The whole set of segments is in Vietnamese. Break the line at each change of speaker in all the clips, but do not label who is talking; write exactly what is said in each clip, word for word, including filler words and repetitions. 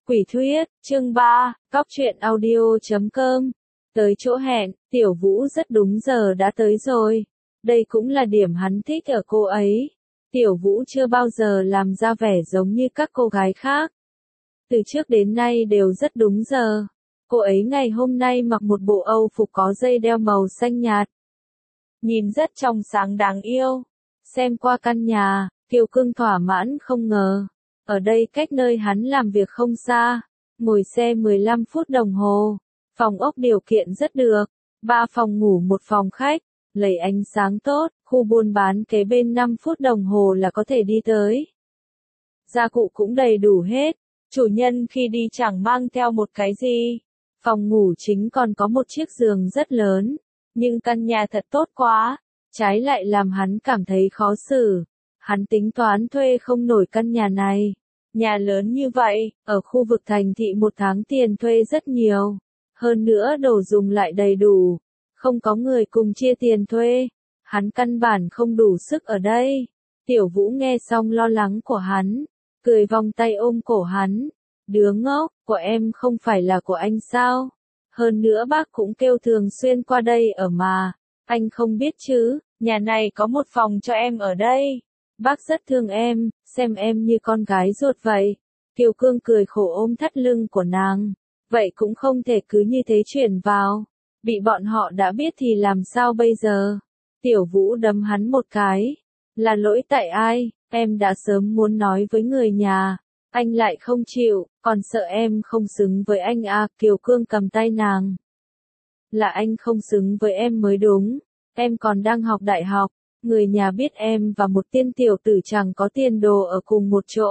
Quỷ thuyết, chương ba, cóc truyện audio chấm com. Tới chỗ hẹn, Tiểu Vũ rất đúng giờ đã tới rồi. Đây cũng là điểm hắn thích ở cô ấy. Tiểu Vũ chưa bao giờ làm ra vẻ giống như các cô gái khác. Từ trước đến nay đều rất đúng giờ. Cô ấy ngày hôm nay mặc một bộ Âu phục có dây đeo màu xanh nhạt. Nhìn rất trong sáng đáng yêu. Xem qua căn nhà, Kiều Cương thỏa mãn không ngờ. Ở đây cách nơi hắn làm việc không xa. Ngồi xe mười lăm phút đồng hồ. Phòng ốc điều kiện rất được. Ba phòng ngủ một phòng khách. Lấy ánh sáng tốt, khu buôn bán kế bên năm phút đồng hồ là có thể đi tới. Gia cụ cũng đầy đủ hết. Chủ nhân khi đi chẳng mang theo một cái gì. Phòng ngủ chính còn có một chiếc giường rất lớn. Nhưng căn nhà thật tốt quá. Trái lại làm hắn cảm thấy khó xử. Hắn tính toán thuê không nổi căn nhà này. Nhà lớn như vậy, ở khu vực thành thị một tháng tiền thuê rất nhiều. Hơn nữa đồ dùng lại đầy đủ. Không có người cùng chia tiền thuê. Hắn căn bản không đủ sức ở đây. Tiểu Vũ nghe xong lo lắng của hắn. Cười vòng tay ôm cổ hắn. Đứa ngốc, của em không phải là của anh sao? Hơn nữa bác cũng kêu thường xuyên qua đây ở mà. Anh không biết chứ, nhà này có một phòng cho em ở đây. Bác rất thương em, xem em như con gái ruột vậy. Kiều Cương cười khổ ôm thắt lưng của nàng. Vậy cũng không thể cứ như thế chuyển vào. Bị bọn họ đã biết thì làm sao bây giờ? Tiểu Vũ đấm hắn một cái. Là lỗi tại ai? Em đã sớm muốn nói với người nhà. Anh lại không chịu, còn sợ em không xứng với anh à? Kiều Cương cầm tay nàng. Là anh không xứng với em mới đúng. Em còn đang học đại học. Người nhà biết em và một tiên tiểu tử chẳng có tiền đồ ở cùng một chỗ.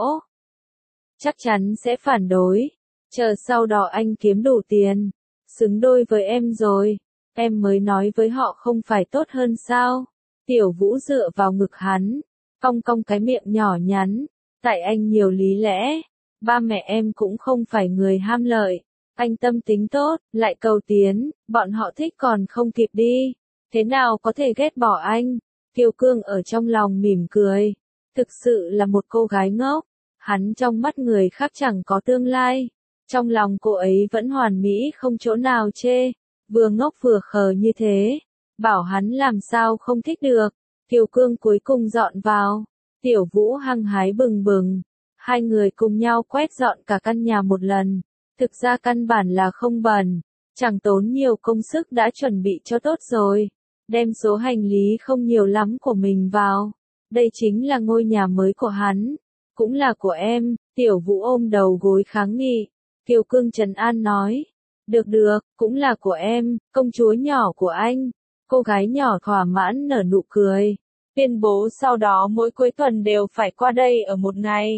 Chắc chắn sẽ phản đối. Chờ sau đó anh kiếm đủ tiền. Xứng đôi với em rồi. Em mới nói với họ không phải tốt hơn sao? Tiểu Vũ dựa vào ngực hắn. Cong cong cái miệng nhỏ nhắn. Tại anh nhiều lý lẽ. Ba mẹ em cũng không phải người ham lợi. Anh tâm tính tốt, lại cầu tiến. Bọn họ thích còn không kịp đi. Thế nào có thể ghét bỏ anh? Kiều Cương ở trong lòng mỉm cười. Thực sự là một cô gái ngốc. Hắn trong mắt người khác chẳng có tương lai. Trong lòng cô ấy vẫn hoàn mỹ không chỗ nào chê. Vừa ngốc vừa khờ như thế. Bảo hắn làm sao không thích được. Kiều Cương cuối cùng dọn vào. Tiểu Vũ hăng hái bừng bừng. Hai người cùng nhau quét dọn cả căn nhà một lần. Thực ra căn bản là không bẩn. Chẳng tốn nhiều công sức đã chuẩn bị cho tốt rồi. Đem số hành lý không nhiều lắm của mình vào. Đây chính là ngôi nhà mới của hắn. Cũng là của em. Tiểu Vũ ôm đầu gối kháng nghị. Kiều Cương trấn an nói. Được được, cũng là của em, công chúa nhỏ của anh. Cô gái nhỏ thỏa mãn nở nụ cười. Tuyên bố sau đó mỗi cuối tuần đều phải qua đây ở một ngày.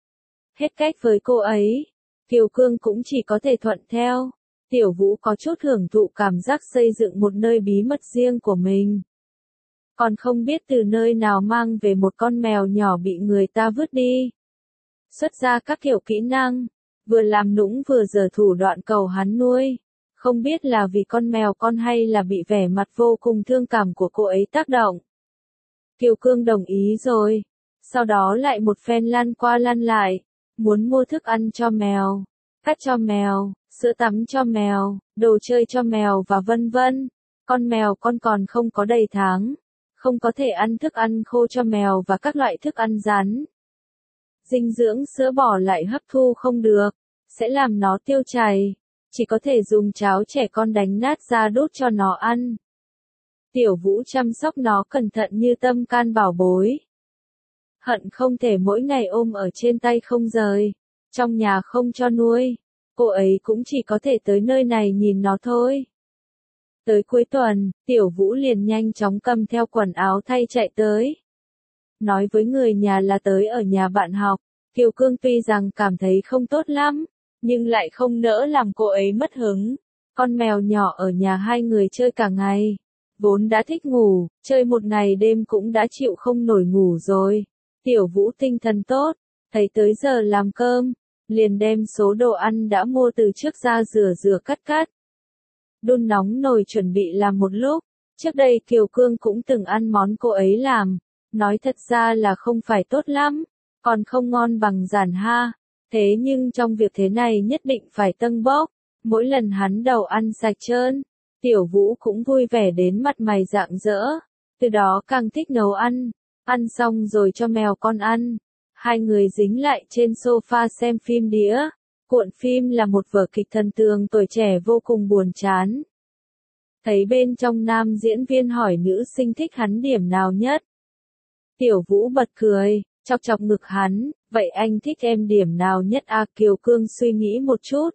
Hết cách với cô ấy. Kiều Cương cũng chỉ có thể thuận theo. Tiểu Vũ có chút hưởng thụ cảm giác xây dựng một nơi bí mật riêng của mình. Còn không biết từ nơi nào mang về một con mèo nhỏ bị người ta vứt đi. Xuất ra các kiểu kỹ năng. Vừa làm nũng vừa giở thủ đoạn cầu hắn nuôi. Không biết là vì con mèo con hay là bị vẻ mặt vô cùng thương cảm của cô ấy tác động. Kiều Cương đồng ý rồi. Sau đó lại một phen lăn qua lăn lại. Muốn mua thức ăn cho mèo. Cát cho mèo. Sữa tắm cho mèo. Đồ chơi cho mèo và vân vân. Con mèo con còn không có đầy tháng. Không có thể ăn thức ăn khô cho mèo và các loại thức ăn rắn. Dinh dưỡng sữa bò lại hấp thu không được. Sẽ làm nó tiêu chảy. Chỉ có thể dùng cháo trẻ con đánh nát ra đút cho nó ăn. Tiểu Vũ chăm sóc nó cẩn thận như tâm can bảo bối. Hận không thể mỗi ngày ôm ở trên tay không rời. Trong nhà không cho nuôi. Cô ấy cũng chỉ có thể tới nơi này nhìn nó thôi. Tới cuối tuần, Tiểu Vũ liền nhanh chóng cầm theo quần áo thay chạy tới. Nói với người nhà là tới ở nhà bạn học. Kiều Cương tuy rằng cảm thấy không tốt lắm. Nhưng lại không nỡ làm cô ấy mất hứng. Con mèo nhỏ ở nhà hai người chơi cả ngày. Vốn đã thích ngủ, chơi một ngày đêm cũng đã chịu không nổi ngủ rồi. Tiểu Vũ tinh thần tốt, thấy tới giờ làm cơm, liền đem số đồ ăn đã mua từ trước ra rửa rửa cắt cắt. Đun nóng nồi chuẩn bị làm một lúc. Trước đây Kiều Cương cũng từng ăn món cô ấy làm. Nói thật ra là không phải tốt lắm, còn không ngon bằng Giản Ha. Thế nhưng trong việc thế này nhất định phải tâng bốc, mỗi lần hắn đầu ăn sạch trơn, Tiểu Vũ cũng vui vẻ đến mặt mày rạng rỡ, từ đó càng thích nấu ăn, ăn xong rồi cho mèo con ăn. Hai người dính lại trên sofa xem phim đĩa. Cuộn phim là một vở kịch thần tượng tuổi trẻ vô cùng buồn chán. Thấy bên trong nam diễn viên hỏi nữ sinh thích hắn điểm nào nhất. Tiểu Vũ bật cười, chọc chọc ngực hắn, vậy anh thích em điểm nào nhất à? Kiều Cương suy nghĩ một chút.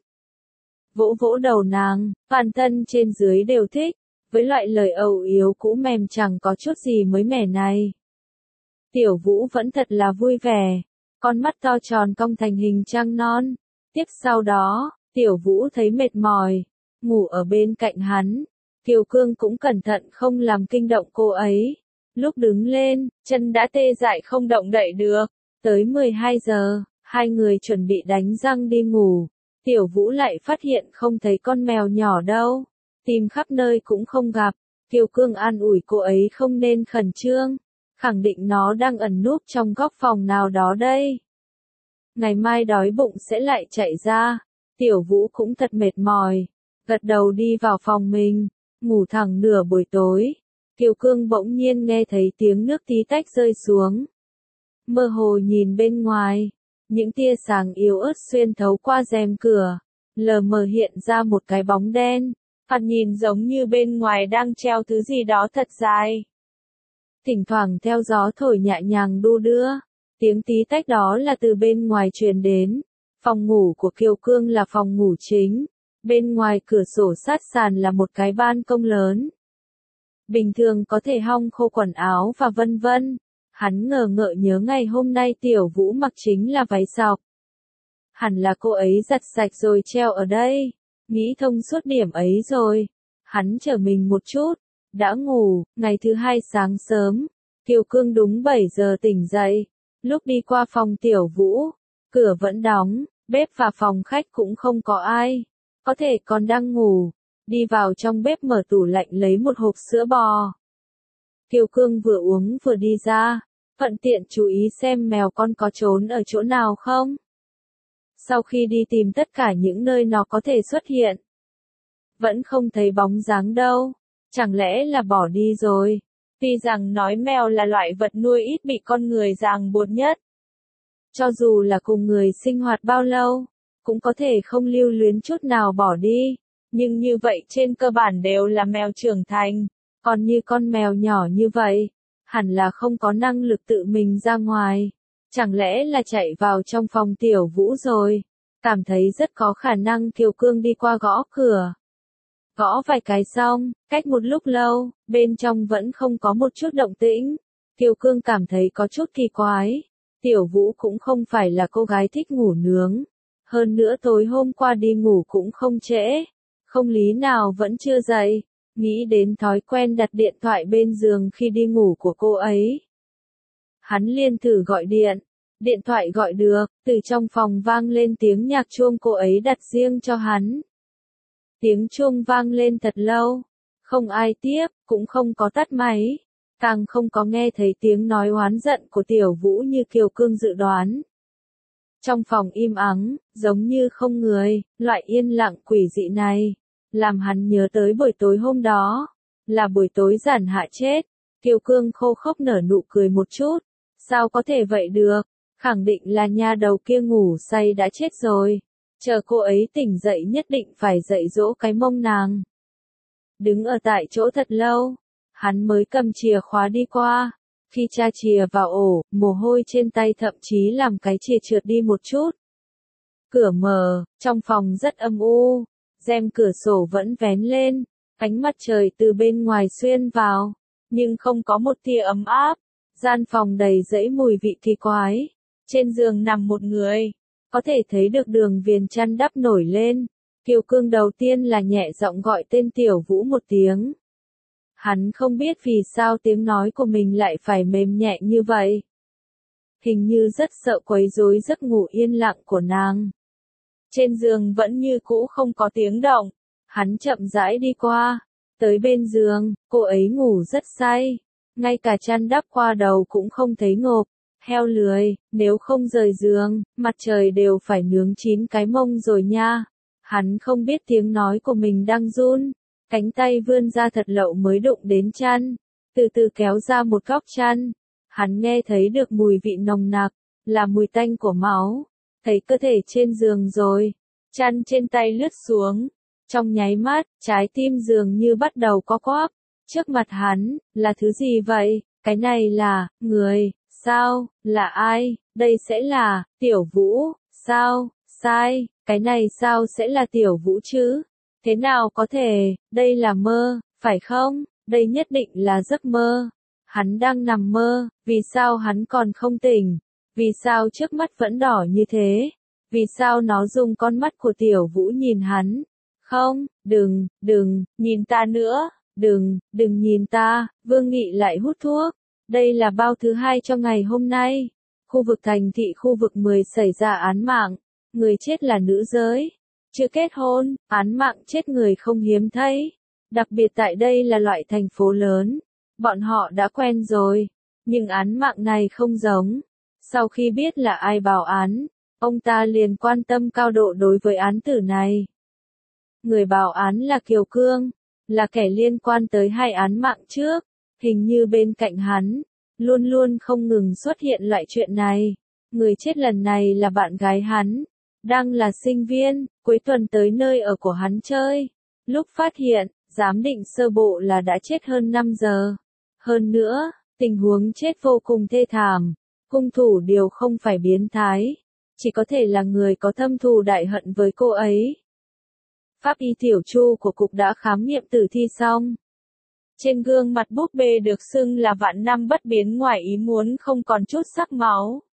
Vỗ vỗ đầu nàng, bản thân trên dưới đều thích, với loại lời ầu yếu cũ mềm chẳng có chút gì mới mẻ này. Tiểu Vũ vẫn thật là vui vẻ, con mắt to tròn cong thành hình trăng non. Tiếp sau đó, Tiểu Vũ thấy mệt mỏi, ngủ ở bên cạnh hắn. Kiều Cương cũng cẩn thận không làm kinh động cô ấy. Lúc đứng lên, chân đã tê dại không động đậy được. Tới mười hai giờ, hai người chuẩn bị đánh răng đi ngủ. Tiểu Vũ lại phát hiện không thấy con mèo nhỏ đâu. Tìm khắp nơi cũng không gặp. Kiều Cương an ủi cô ấy không nên khẩn trương. Khẳng định nó đang ẩn núp trong góc phòng nào đó đây. Ngày mai đói bụng sẽ lại chạy ra. Tiểu Vũ cũng thật mệt mỏi. Gật đầu đi vào phòng mình. Ngủ thẳng nửa buổi tối. Kiều Cương bỗng nhiên nghe thấy tiếng nước tí tách rơi xuống. Mơ hồ nhìn bên ngoài. Những tia sáng yếu ớt xuyên thấu qua rèm cửa. Lờ mờ hiện ra một cái bóng đen. Thoạt nhìn giống như bên ngoài đang treo thứ gì đó thật dài. Thỉnh thoảng theo gió thổi nhẹ nhàng đu đưa. Tiếng tí tách đó là từ bên ngoài truyền đến. Phòng ngủ của Kiều Cương là phòng ngủ chính. Bên ngoài cửa sổ sát sàn là một cái ban công lớn. Bình thường có thể hong khô quần áo và vân vân. Hắn ngờ ngợ nhớ ngày hôm nay Tiểu Vũ mặc chính là váy sọc. Hẳn là cô ấy giặt sạch rồi treo ở đây. Nghĩ thông suốt điểm ấy rồi. Hắn trở mình một chút. Đã ngủ, ngày thứ hai sáng sớm. Kiều Cương đúng bảy giờ tỉnh dậy. Lúc đi qua phòng Tiểu Vũ, cửa vẫn đóng, bếp và phòng khách cũng không có ai. Có thể còn đang ngủ. Đi vào trong bếp mở tủ lạnh lấy một hộp sữa bò. Kiều Cương vừa uống vừa đi ra, thuận tiện chú ý xem mèo con có trốn ở chỗ nào không. Sau khi đi tìm tất cả những nơi nó có thể xuất hiện, vẫn không thấy bóng dáng đâu. Chẳng lẽ là bỏ đi rồi? Tuy rằng nói mèo là loại vật nuôi ít bị con người ràng buộc nhất. Cho dù là cùng người sinh hoạt bao lâu, cũng có thể không lưu luyến chút nào bỏ đi. Nhưng như vậy trên cơ bản đều là mèo trưởng thành. Còn như con mèo nhỏ như vậy, hẳn là không có năng lực tự mình ra ngoài. Chẳng lẽ là chạy vào trong phòng Tiểu Vũ rồi? Cảm thấy rất có khả năng Kiều Cương đi qua gõ cửa. Gõ vài cái xong, cách một lúc lâu, bên trong vẫn không có một chút động tĩnh. Kiều Cương cảm thấy có chút kỳ quái. Tiểu Vũ cũng không phải là cô gái thích ngủ nướng. Hơn nữa tối hôm qua đi ngủ cũng không trễ. Không lý nào vẫn chưa dậy. Nghĩ đến thói quen đặt điện thoại bên giường khi đi ngủ của cô ấy. Hắn liền thử gọi điện. Điện thoại gọi được, từ trong phòng vang lên tiếng nhạc chuông cô ấy đặt riêng cho hắn. Tiếng chuông vang lên thật lâu. Không ai tiếp, cũng không có tắt máy. Càng không có nghe thấy tiếng nói oán giận của Tiểu Vũ như Kiều Cương dự đoán. Trong phòng im ắng, giống như không người, loại yên lặng quỷ dị này. Làm hắn nhớ tới buổi tối hôm đó. Là buổi tối giản hạ chết. Kiều Cương khô khốc nở nụ cười một chút. Sao có thể vậy được? Khẳng định là nha đầu kia ngủ say đã chết rồi. Chờ cô ấy tỉnh dậy nhất định phải dạy dỗ cái mông nàng. Đứng ở tại chỗ thật lâu. Hắn mới cầm chìa khóa đi qua. Khi tra chìa vào ổ, mồ hôi trên tay thậm chí làm cái chìa trượt đi một chút. Cửa mở, trong phòng rất âm u. Rèm cửa sổ vẫn vén lên. Ánh mặt trời từ bên ngoài xuyên vào. Nhưng không có một tia ấm áp. Gian phòng đầy dẫy mùi vị kỳ quái. Trên giường nằm một người. Có thể thấy được đường viền chăn đắp nổi lên. Kiều Cương đầu tiên là nhẹ giọng gọi tên Tiểu Vũ một tiếng. Hắn không biết vì sao tiếng nói của mình lại phải mềm nhẹ như vậy. Hình như rất sợ quấy rối giấc ngủ yên lặng của nàng. Trên giường vẫn như cũ không có tiếng động. Hắn chậm rãi đi qua. Tới bên giường, cô ấy ngủ rất say. Ngay cả chăn đắp qua đầu cũng không thấy ngộp. Heo lười, nếu không rời giường, mặt trời đều phải nướng chín cái mông rồi nha. Hắn không biết tiếng nói của mình đang run, cánh tay vươn ra thật lậu mới đụng đến chăn, từ từ kéo ra một góc chăn. Hắn nghe thấy được mùi vị nồng nặc, là mùi tanh của máu, thấy cơ thể trên giường rồi, chăn trên tay lướt xuống. Trong nháy mắt, trái tim dường như bắt đầu co quắp. Trước mặt hắn, là thứ gì vậy? Cái này là, người, sao, là ai? Đây sẽ là, Tiểu Vũ, sao, sai, cái này sao sẽ là Tiểu Vũ chứ? Thế nào có thể, đây là mơ, phải không? Đây nhất định là giấc mơ. Hắn đang nằm mơ, vì sao hắn còn không tỉnh? Vì sao trước mắt vẫn đỏ như thế? Vì sao nó dùng con mắt của Tiểu Vũ nhìn hắn? Không, đừng, đừng, nhìn ta nữa, đừng, đừng nhìn ta, Vương Nghị lại hút thuốc. Đây là bao thứ hai cho ngày hôm nay. Khu vực thành thị khu vực mười xảy ra án mạng, người chết là nữ giới, chưa kết hôn, án mạng chết người không hiếm thấy. Đặc biệt tại đây là loại thành phố lớn, bọn họ đã quen rồi, nhưng án mạng này không giống. Sau khi biết là ai báo án, ông ta liền quan tâm cao độ đối với án tử này. Người báo án là Kiều Cương, là kẻ liên quan tới hai án mạng trước, hình như bên cạnh hắn, luôn luôn không ngừng xuất hiện loại chuyện này. Người chết lần này là bạn gái hắn, đang là sinh viên, cuối tuần tới nơi ở của hắn chơi. Lúc phát hiện, giám định sơ bộ là đã chết hơn năm giờ. Hơn nữa, tình huống chết vô cùng thê thảm, hung thủ đều không phải biến thái, chỉ có thể là người có thâm thù đại hận với cô ấy. Pháp y tiểu chu của cục đã khám nghiệm tử thi xong. Trên gương mặt búp bê được xưng là vạn năm bất biến ngoài ý muốn không còn chút sắc máu.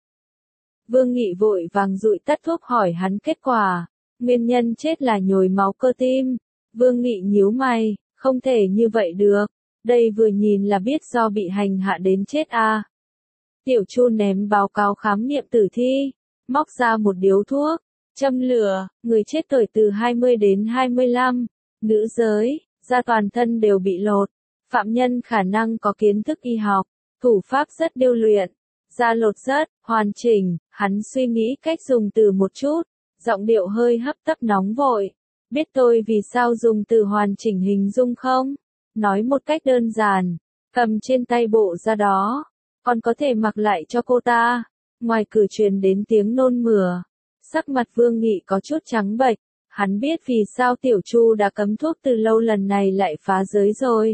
Vương Nghị vội vàng dụi tắt thuốc hỏi hắn kết quả. Nguyên nhân chết là nhồi máu cơ tim. Vương Nghị nhíu mày, không thể như vậy được. Đây vừa nhìn là biết do bị hành hạ đến chết à. Tiểu Chu ném báo cáo khám nghiệm tử thi, móc ra một điếu thuốc, châm lửa, người chết tuổi từ hai mươi đến hai mươi lăm, nữ giới, da toàn thân đều bị lột. Phạm nhân khả năng có kiến thức y học, thủ pháp rất điêu luyện, da lột rất hoàn chỉnh. Hắn suy nghĩ cách dùng từ một chút, giọng điệu hơi hấp tấp nóng vội. Biết tôi vì sao dùng từ hoàn chỉnh hình dung không? Nói một cách đơn giản, cầm trên tay bộ da đó, còn có thể mặc lại cho cô ta. Ngoài cửa truyền đến tiếng nôn mửa, sắc mặt Vương Nghị có chút trắng bệch. Hắn biết vì sao Tiểu Chu đã cấm thuốc từ lâu, lần này lại phá giới rồi.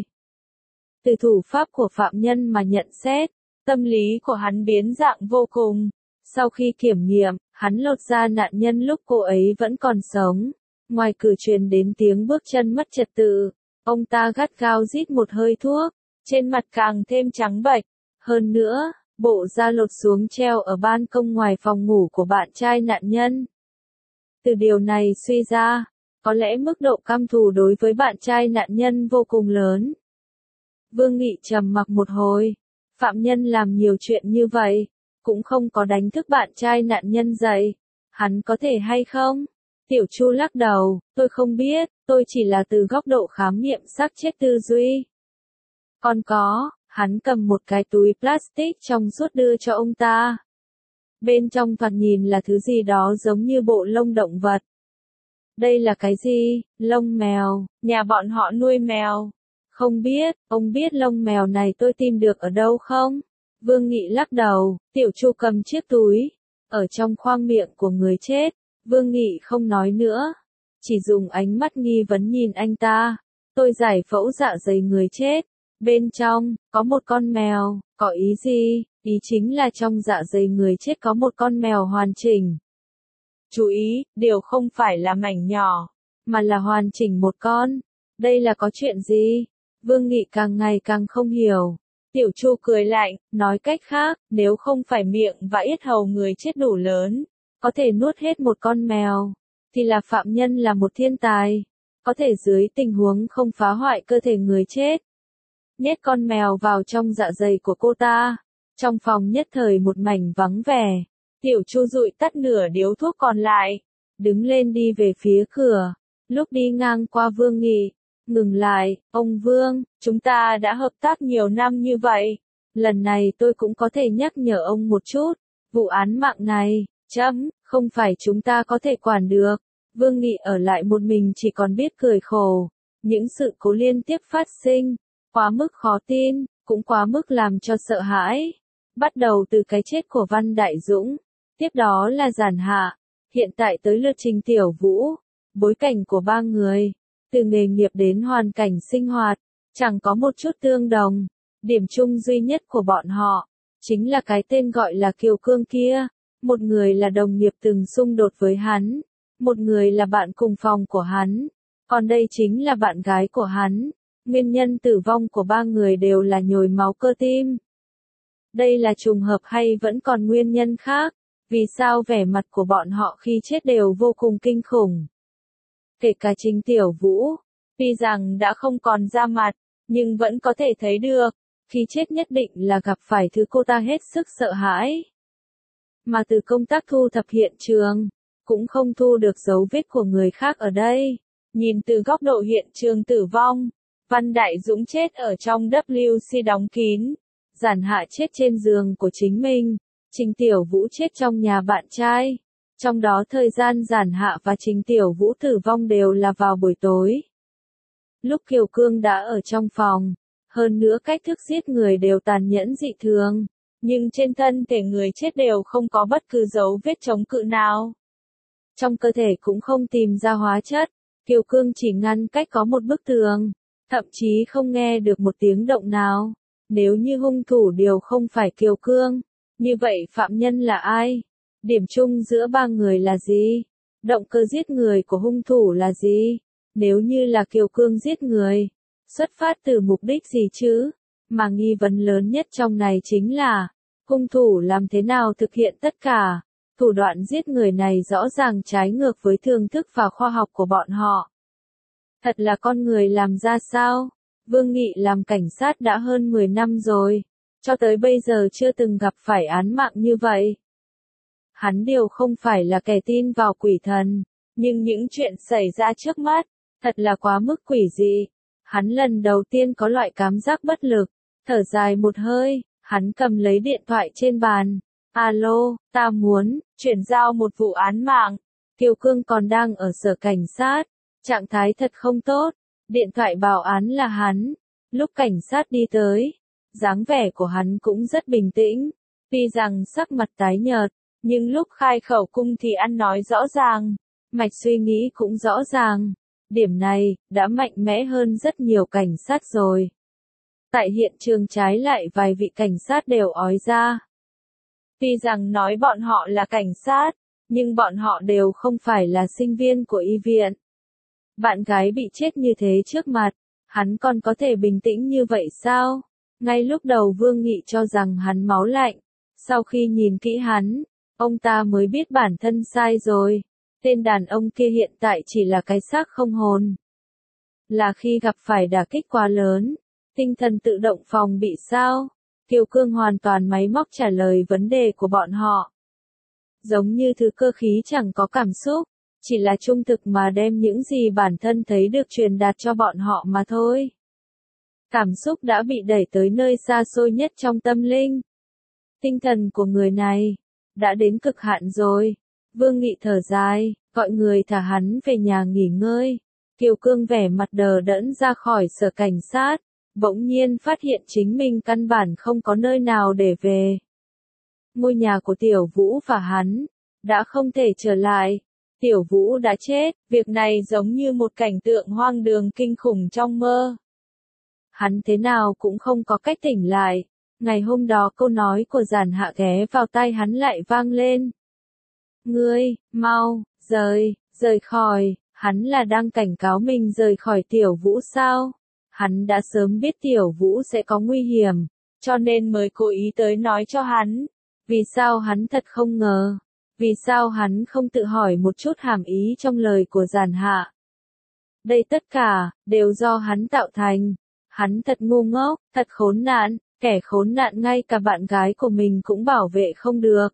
Từ thủ pháp của phạm nhân mà nhận xét, tâm lý của hắn biến dạng vô cùng. Sau khi kiểm nghiệm, hắn lột da nạn nhân lúc cô ấy vẫn còn sống. Ngoài cửa truyền đến tiếng bước chân mất trật tự. Ông ta gắt gao rít một hơi thuốc, trên mặt càng thêm trắng bệch. Hơn nữa, bộ da lột xuống treo ở ban công ngoài phòng ngủ của bạn trai nạn nhân. Từ điều này suy ra, có lẽ mức độ căm thù đối với bạn trai nạn nhân vô cùng lớn. Vương Nghị trầm mặc một hồi. Phạm nhân làm nhiều chuyện như vậy, cũng không có đánh thức bạn trai nạn nhân dậy. Hắn có thể hay không? Tiểu Chu lắc đầu, tôi không biết, tôi chỉ là từ góc độ khám nghiệm xác chết tư duy. Còn có, hắn cầm một cái túi plastic trong suốt đưa cho ông ta. Bên trong thoạt nhìn là thứ gì đó giống như bộ lông động vật. Đây là cái gì? Lông mèo, nhà bọn họ nuôi mèo. Không biết, ông biết lông mèo này tôi tìm được ở đâu không? Vương Nghị lắc đầu. Tiểu Chu cầm chiếc túi, ở trong khoang miệng của người chết. Vương Nghị không nói nữa, chỉ dùng ánh mắt nghi vấn nhìn anh ta. Tôi giải phẫu dạ dày người chết, bên trong, có một con mèo, có ý gì? Ý chính là trong dạ dày người chết có một con mèo hoàn chỉnh. Chú ý, điều không phải là mảnh nhỏ, mà là hoàn chỉnh một con. Đây là có chuyện gì? Vương Nghị càng ngày càng không hiểu. Tiểu Chu cười lạnh, nói cách khác, nếu không phải miệng và yết hầu người chết đủ lớn, có thể nuốt hết một con mèo, thì là phạm nhân là một thiên tài, có thể dưới tình huống không phá hoại cơ thể người chết, nhét con mèo vào trong dạ dày của cô ta. Trong phòng nhất thời một mảnh vắng vẻ. Tiểu Chu dụi tắt nửa điếu thuốc còn lại, đứng lên đi về phía cửa. Lúc đi ngang qua Vương Nghị, ngừng lại, ông Vương, chúng ta đã hợp tác nhiều năm như vậy, lần này tôi cũng có thể nhắc nhở ông một chút, vụ án mạng này, chấm, không phải chúng ta có thể quản được. Vương Nghị ở lại một mình chỉ còn biết cười khổ, những sự cố liên tiếp phát sinh, quá mức khó tin, cũng quá mức làm cho sợ hãi. Bắt đầu từ cái chết của Văn Đại Dũng, tiếp đó là Giản Hạ, hiện tại tới lượt Trình Tiểu Vũ. Bối cảnh của ba người, từ nghề nghiệp đến hoàn cảnh sinh hoạt, chẳng có một chút tương đồng. Điểm chung duy nhất của bọn họ, chính là cái tên gọi là Kiều Cương kia. Một người là đồng nghiệp từng xung đột với hắn, một người là bạn cùng phòng của hắn, còn đây chính là bạn gái của hắn. Nguyên nhân tử vong của ba người đều là nhồi máu cơ tim. Đây là trùng hợp hay vẫn còn nguyên nhân khác? Vì sao vẻ mặt của bọn họ khi chết đều vô cùng kinh khủng? Kể cả Trình Tiểu Vũ, tuy rằng đã không còn ra mặt, nhưng vẫn có thể thấy được, khi chết nhất định là gặp phải thứ cô ta hết sức sợ hãi. Mà từ công tác thu thập hiện trường, cũng không thu được dấu vết của người khác ở đây. Nhìn từ góc độ hiện trường tử vong, Văn Đại Dũng chết ở trong W C đóng kín, Giản Hạ chết trên giường của chính mình, Trình Tiểu Vũ chết trong nhà bạn trai. Trong đó thời gian Giản Hạ và Trình Tiểu Vũ tử vong đều là vào buổi tối. Lúc Kiều Cương đã ở trong phòng, hơn nữa cách thức giết người đều tàn nhẫn dị thường, nhưng trên thân thể người chết đều không có bất cứ dấu vết chống cự nào. Trong cơ thể cũng không tìm ra hóa chất, Kiều Cương chỉ ngăn cách có một bức tường, thậm chí không nghe được một tiếng động nào. Nếu như hung thủ đều không phải Kiều Cương, như vậy phạm nhân là ai? Điểm chung giữa ba người là gì? Động cơ giết người của hung thủ là gì? Nếu như là Kiều Cương giết người, xuất phát từ mục đích gì chứ? Mà nghi vấn lớn nhất trong này chính là, hung thủ làm thế nào thực hiện tất cả? Thủ đoạn giết người này rõ ràng trái ngược với thường thức và khoa học của bọn họ. Thật là con người làm ra sao? Vương Nghị làm cảnh sát đã hơn mười năm rồi, cho tới bây giờ chưa từng gặp phải án mạng như vậy. Hắn điều không phải là kẻ tin vào quỷ thần, nhưng những chuyện xảy ra trước mắt, thật là quá mức quỷ dị. Hắn lần đầu tiên có loại cảm giác bất lực, thở dài một hơi, hắn cầm lấy điện thoại trên bàn. Alo, ta muốn chuyển giao một vụ án mạng. Kiều Cương còn đang ở sở cảnh sát, trạng thái thật không tốt. Điện thoại báo án là hắn. Lúc cảnh sát đi tới, dáng vẻ của hắn cũng rất bình tĩnh. Tuy rằng sắc mặt tái nhợt, nhưng lúc khai khẩu cung thì ăn nói rõ ràng, mạch suy nghĩ cũng rõ ràng. Điểm này, đã mạnh mẽ hơn rất nhiều cảnh sát rồi. Tại hiện trường trái lại vài vị cảnh sát đều ói ra. Tuy rằng nói bọn họ là cảnh sát, nhưng bọn họ đều không phải là sinh viên của y viện. Bạn gái bị chết như thế trước mặt, hắn còn có thể bình tĩnh như vậy sao? Ngay lúc đầu Vương Nghị cho rằng hắn máu lạnh, sau khi nhìn kỹ hắn, ông ta mới biết bản thân sai rồi. Tên đàn ông kia hiện tại chỉ là cái xác không hồn. Là khi gặp phải đả kích quá lớn, tinh thần tự động phòng bị sao? Kiều Cương hoàn toàn máy móc trả lời vấn đề của bọn họ. Giống như thứ cơ khí chẳng có cảm xúc, chỉ là trung thực mà đem những gì bản thân thấy được truyền đạt cho bọn họ mà thôi. Cảm xúc đã bị đẩy tới nơi xa xôi nhất trong tâm linh. Tinh thần của người này đã đến cực hạn rồi. Vương Nghị thở dài, gọi người thả hắn về nhà nghỉ ngơi. Kiều Cương vẻ mặt đờ đẫn ra khỏi sở cảnh sát, bỗng nhiên phát hiện chính mình căn bản không có nơi nào để về. Ngôi nhà của Tiểu Vũ và hắn đã không thể trở lại. Tiểu Vũ đã chết, việc này giống như một cảnh tượng hoang đường kinh khủng trong mơ. Hắn thế nào cũng không có cách tỉnh lại. Ngày hôm đó câu nói của Giản Hạ ghé vào tai hắn lại vang lên. Ngươi, mau, rời, rời khỏi, hắn là đang cảnh cáo mình rời khỏi Tiểu Vũ sao? Hắn đã sớm biết Tiểu Vũ sẽ có nguy hiểm, cho nên mới cố ý tới nói cho hắn. Vì sao hắn thật không ngờ? Vì sao hắn không tự hỏi một chút hàm ý trong lời của Giản Hạ? Đây tất cả, đều do hắn tạo thành. Hắn thật ngu ngốc, thật khốn nạn, kẻ khốn nạn ngay cả bạn gái của mình cũng bảo vệ không được.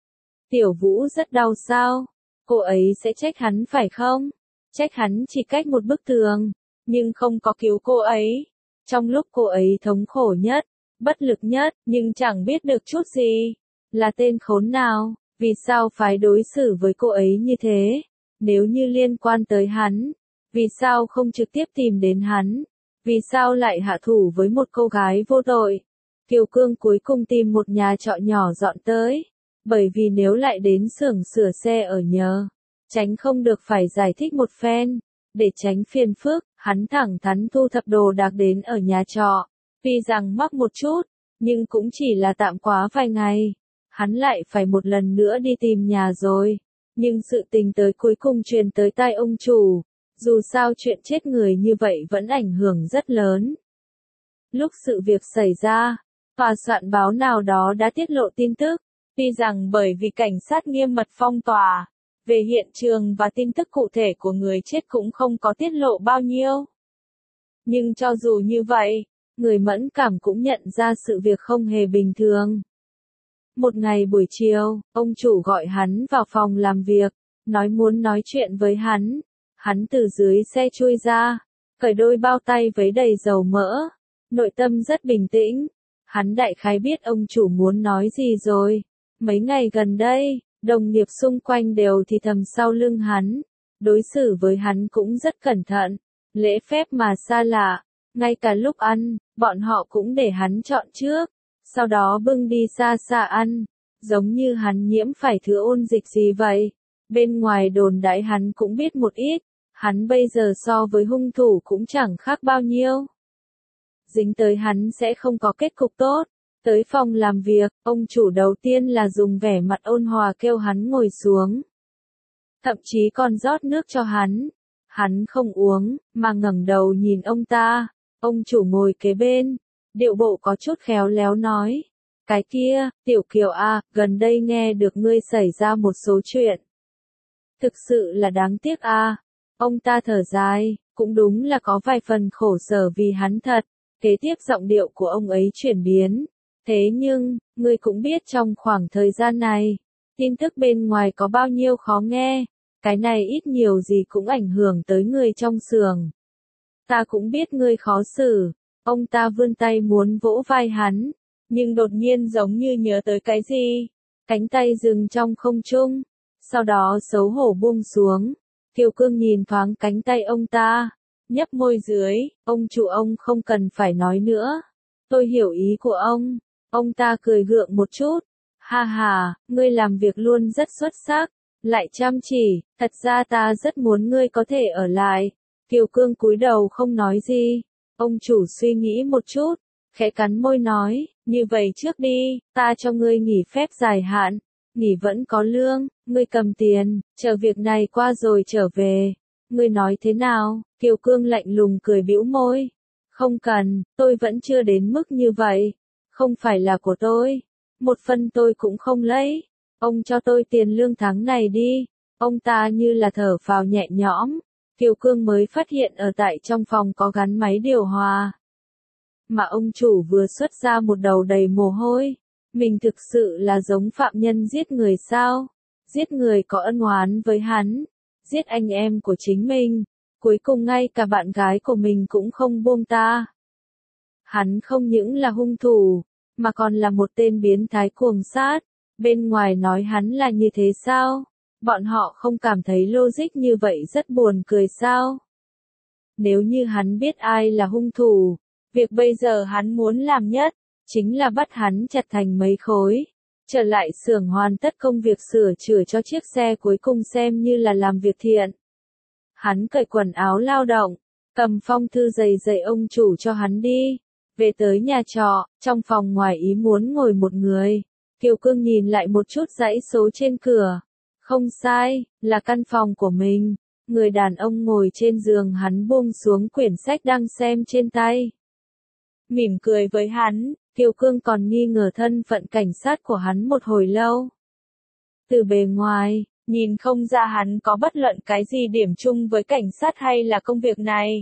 Tiểu Vũ rất đau sao? Cô ấy sẽ trách hắn phải không? Trách hắn chỉ cách một bức tường, nhưng không có cứu cô ấy. Trong lúc cô ấy thống khổ nhất, bất lực nhất, nhưng chẳng biết được chút gì. Là tên khốn nào, vì sao phải đối xử với cô ấy như thế? Nếu như liên quan tới hắn, vì sao không trực tiếp tìm đến hắn? Vì sao lại hạ thủ với một cô gái vô tội? Kiều Cương cuối cùng tìm một nhà trọ nhỏ dọn tới, bởi vì nếu lại đến xưởng sửa xe ở nhờ, tránh không được phải giải thích một phen, để tránh phiền phức, hắn thẳng thắn thu thập đồ đạc đến ở nhà trọ, tuy rằng mắc một chút, nhưng cũng chỉ là tạm quá vài ngày, hắn lại phải một lần nữa đi tìm nhà rồi, nhưng sự tình tới cuối cùng truyền tới tai ông chủ, dù sao chuyện chết người như vậy vẫn ảnh hưởng rất lớn. Lúc sự việc xảy ra, tòa soạn báo nào đó đã tiết lộ tin tức, tuy rằng bởi vì cảnh sát nghiêm mật phong tỏa, về hiện trường và tin tức cụ thể của người chết cũng không có tiết lộ bao nhiêu. Nhưng cho dù như vậy, người mẫn cảm cũng nhận ra sự việc không hề bình thường. Một ngày buổi chiều, ông chủ gọi hắn vào phòng làm việc, nói muốn nói chuyện với hắn. Hắn từ dưới xe chui ra, cởi đôi bao tay với đầy dầu mỡ, nội tâm rất bình tĩnh. Hắn đại khái biết ông chủ muốn nói gì rồi. Mấy ngày gần đây, đồng nghiệp xung quanh đều thì thầm sau lưng hắn, đối xử với hắn cũng rất cẩn thận, lễ phép mà xa lạ, ngay cả lúc ăn, bọn họ cũng để hắn chọn trước, sau đó bưng đi xa xa ăn, giống như hắn nhiễm phải thứ ôn dịch gì vậy. Bên ngoài đồn đãi hắn cũng biết một ít, hắn bây giờ so với hung thủ cũng chẳng khác bao nhiêu. Dính tới hắn sẽ không có kết cục tốt. Tới phòng làm việc, ông chủ đầu tiên là dùng vẻ mặt ôn hòa kêu hắn ngồi xuống. Thậm chí còn rót nước cho hắn. Hắn không uống, mà ngẩng đầu nhìn ông ta. Ông chủ ngồi kế bên, điệu bộ có chút khéo léo nói. Cái kia, Tiểu Kiều à, gần đây nghe được ngươi xảy ra một số chuyện. Thực sự là đáng tiếc à. Ông ta thở dài, cũng đúng là có vài phần khổ sở vì hắn thật. Kế tiếp giọng điệu của ông ấy chuyển biến. Thế nhưng, ngươi cũng biết trong khoảng thời gian này, tin tức bên ngoài có bao nhiêu khó nghe, cái này ít nhiều gì cũng ảnh hưởng tới người trong xưởng. Ta cũng biết ngươi khó xử, ông ta vươn tay muốn vỗ vai hắn, nhưng đột nhiên giống như nhớ tới cái gì, cánh tay dừng trong không trung, sau đó xấu hổ buông xuống. Kiều Cương nhìn thoáng cánh tay ông ta, nhấp môi dưới, ông chủ ông không cần phải nói nữa, tôi hiểu ý của ông. Ông ta cười gượng một chút, ha ha, ngươi làm việc luôn rất xuất sắc, lại chăm chỉ, thật ra ta rất muốn ngươi có thể ở lại. Kiều Cương cúi đầu không nói gì, ông chủ suy nghĩ một chút, khẽ cắn môi nói, như vậy trước đi, ta cho ngươi nghỉ phép dài hạn, nghỉ vẫn có lương, ngươi cầm tiền, chờ việc này qua rồi trở về. Ngươi nói thế nào? Kiều Cương lạnh lùng cười bĩu môi, không cần, tôi vẫn chưa đến mức như vậy. Không phải là của tôi, một phần tôi cũng không lấy, ông cho tôi tiền lương tháng này đi. Ông ta như là thở phào nhẹ nhõm, Kiều Cương mới phát hiện ở tại trong phòng có gắn máy điều hòa. Mà ông chủ vừa xuất ra một đầu đầy mồ hôi, mình thực sự là giống phạm nhân giết người sao? Giết người có ân oán với hắn, giết anh em của chính mình, cuối cùng ngay cả bạn gái của mình cũng không buông ta. Hắn không những là hung thủ, mà còn là một tên biến thái cuồng sát. Bên ngoài nói hắn là như thế sao? Bọn họ không cảm thấy logic như vậy rất buồn cười sao? Nếu như hắn biết ai là hung thủ, việc bây giờ hắn muốn làm nhất, chính là bắt hắn chặt thành mấy khối. Trở lại xưởng hoàn tất công việc sửa chữa cho chiếc xe cuối cùng xem như là làm việc thiện. Hắn cởi quần áo lao động, cầm phong thư dày dày ông chủ cho hắn đi. Về tới nhà trọ, trong phòng ngoài ý muốn ngồi một người. Kiều Cương nhìn lại một chút dãy số trên cửa. Không sai, là căn phòng của mình. Người đàn ông ngồi trên giường, hắn buông xuống quyển sách đang xem trên tay. Mỉm cười với hắn, Kiều Cương còn nghi ngờ thân phận cảnh sát của hắn một hồi lâu. Từ bề ngoài, nhìn không ra hắn có bất luận cái gì điểm chung với cảnh sát hay là công việc này.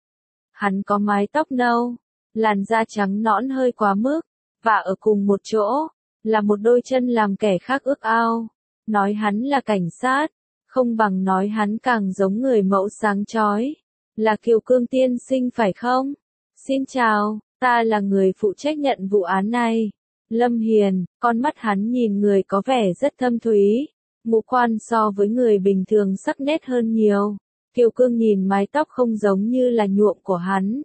Hắn có mái tóc nâu, làn da trắng nõn hơi quá mức, và ở cùng một chỗ, là một đôi chân làm kẻ khác ước ao. Nói hắn là cảnh sát, không bằng nói hắn càng giống người mẫu sáng chói. Là Kiều Cương tiên sinh phải không? Xin chào, Ta là người phụ trách nhận vụ án này. Lâm Hiền, con mắt hắn nhìn người có vẻ rất thâm thúy, ngũ quan so với người bình thường sắc nét hơn nhiều. Kiều Cương nhìn mái tóc không giống như là nhuộm của hắn.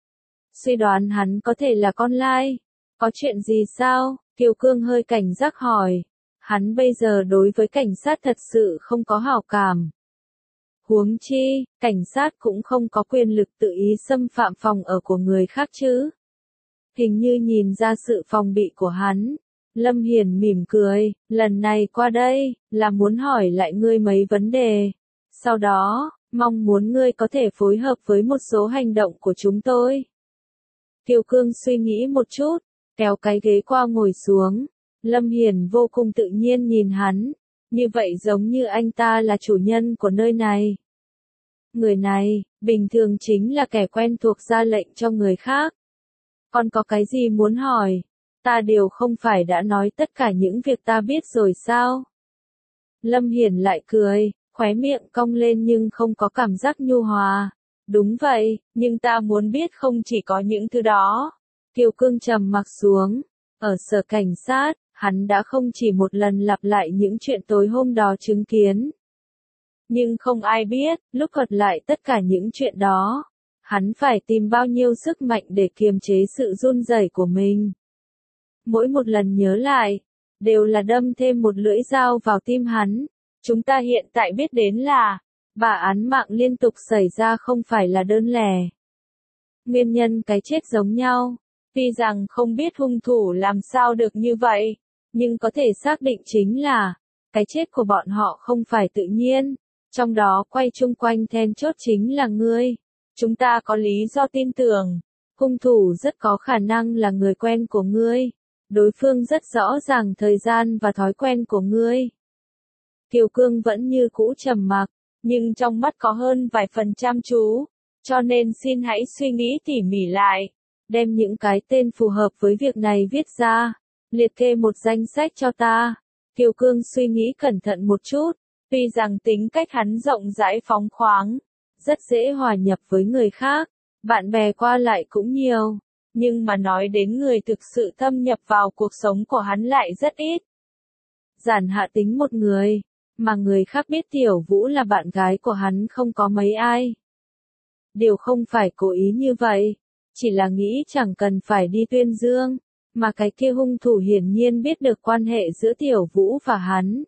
Suy đoán hắn có thể là con lai. Có chuyện gì sao? Kiều Cương hơi cảnh giác hỏi. Hắn bây giờ đối với cảnh sát thật sự không có hảo cảm. Huống chi, cảnh sát cũng không có quyền lực tự ý xâm phạm phòng ở của người khác chứ. Hình như nhìn ra sự phòng bị của hắn. Lâm Hiền mỉm cười, lần này qua đây, là muốn hỏi lại ngươi mấy vấn đề. Sau đó, mong muốn ngươi có thể phối hợp với một số hành động của chúng tôi. Kiều Cương suy nghĩ một chút, kéo cái ghế qua ngồi xuống. Lâm Hiền vô cùng tự nhiên nhìn hắn, như vậy giống như anh ta là chủ nhân của nơi này. Người này, bình thường chính là kẻ quen thuộc ra lệnh cho người khác. Còn có cái gì muốn hỏi? Ta đều không phải đã nói tất cả những việc ta biết rồi sao? Lâm Hiền lại cười, khóe miệng cong lên nhưng không có cảm giác nhu hòa. Đúng vậy, nhưng ta muốn biết không chỉ có những thứ đó. Kiều Cương trầm mặc xuống. Ở sở cảnh sát, hắn đã không chỉ một lần lặp lại những chuyện tối hôm đó chứng kiến. Nhưng không ai biết, lúc thuật lại tất cả những chuyện đó, hắn phải tìm bao nhiêu sức mạnh để kiềm chế sự run rẩy của mình. Mỗi một lần nhớ lại, đều là đâm thêm một lưỡi dao vào tim hắn. Chúng ta hiện tại biết đến là, bà án mạng liên tục xảy ra không phải là đơn lẻ. Nguyên nhân cái chết giống nhau. Tuy rằng không biết hung thủ làm sao được như vậy, nhưng có thể xác định chính là, cái chết của bọn họ không phải tự nhiên. Trong đó quay chung quanh then chốt chính là ngươi. Chúng ta có lý do tin tưởng, hung thủ rất có khả năng là người quen của ngươi. Đối phương rất rõ ràng thời gian và thói quen của ngươi. Kiều Cương vẫn như cũ trầm mặc, nhưng trong mắt có hơn vài phần chăm chú. Cho nên xin hãy suy nghĩ tỉ mỉ lại, đem những cái tên phù hợp với việc này viết ra, liệt kê một danh sách cho ta. Kiều Cương suy nghĩ cẩn thận một chút, tuy rằng tính cách hắn rộng rãi phóng khoáng, rất dễ hòa nhập với người khác, bạn bè qua lại cũng nhiều, nhưng mà nói đến người thực sự thâm nhập vào cuộc sống của hắn lại rất ít. Giản hạ tính một người, mà người khác biết Tiểu Vũ là bạn gái của hắn không có mấy ai. Điều không phải cố ý như vậy, chỉ là nghĩ chẳng cần phải đi tuyên dương, mà cái kia hung thủ hiển nhiên biết được quan hệ giữa Tiểu Vũ và hắn.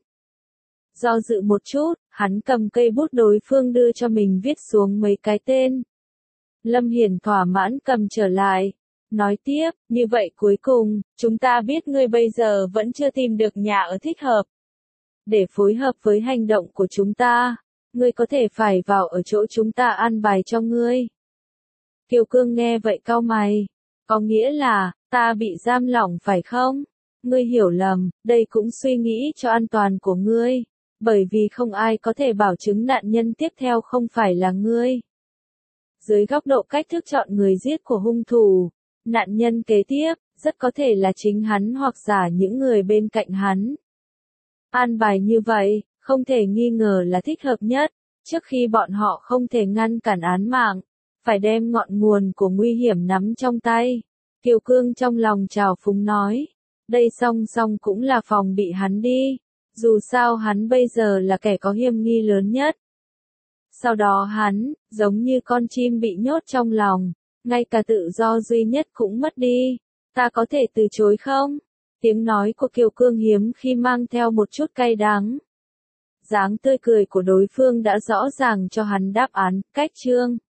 Do dự một chút, hắn cầm cây bút đối phương đưa cho mình viết xuống mấy cái tên. Lâm Hiền thỏa mãn cầm trở lại, nói tiếp, như vậy cuối cùng, chúng ta biết ngươi bây giờ vẫn chưa tìm được nhà ở thích hợp. Để phối hợp với hành động của chúng ta, ngươi có thể phải vào ở chỗ chúng ta an bài cho ngươi. Kiều Cương nghe vậy cau mày, có nghĩa là, ta bị giam lỏng phải không? Ngươi hiểu lầm, đây cũng suy nghĩ cho an toàn của ngươi, bởi vì không ai có thể bảo chứng nạn nhân tiếp theo không phải là ngươi. Dưới góc độ cách thức chọn người giết của hung thủ, nạn nhân kế tiếp, rất có thể là chính hắn hoặc giả những người bên cạnh hắn. An bài như vậy, không thể nghi ngờ là thích hợp nhất, trước khi bọn họ không thể ngăn cản án mạng, phải đem ngọn nguồn của nguy hiểm nắm trong tay. Kiều Cương trong lòng trào phúng nói, đây song song cũng là phòng bị hắn đi, dù sao hắn bây giờ là kẻ có hiểm nghi lớn nhất. Sau đó hắn, giống như con chim bị nhốt trong lòng, ngay cả tự do duy nhất cũng mất đi. Ta có thể từ chối không? Tiếng nói của Kiều Cương hiếm khi mang theo một chút cay đắng. Dáng tươi cười của đối phương đã rõ ràng cho hắn đáp án, cách chương.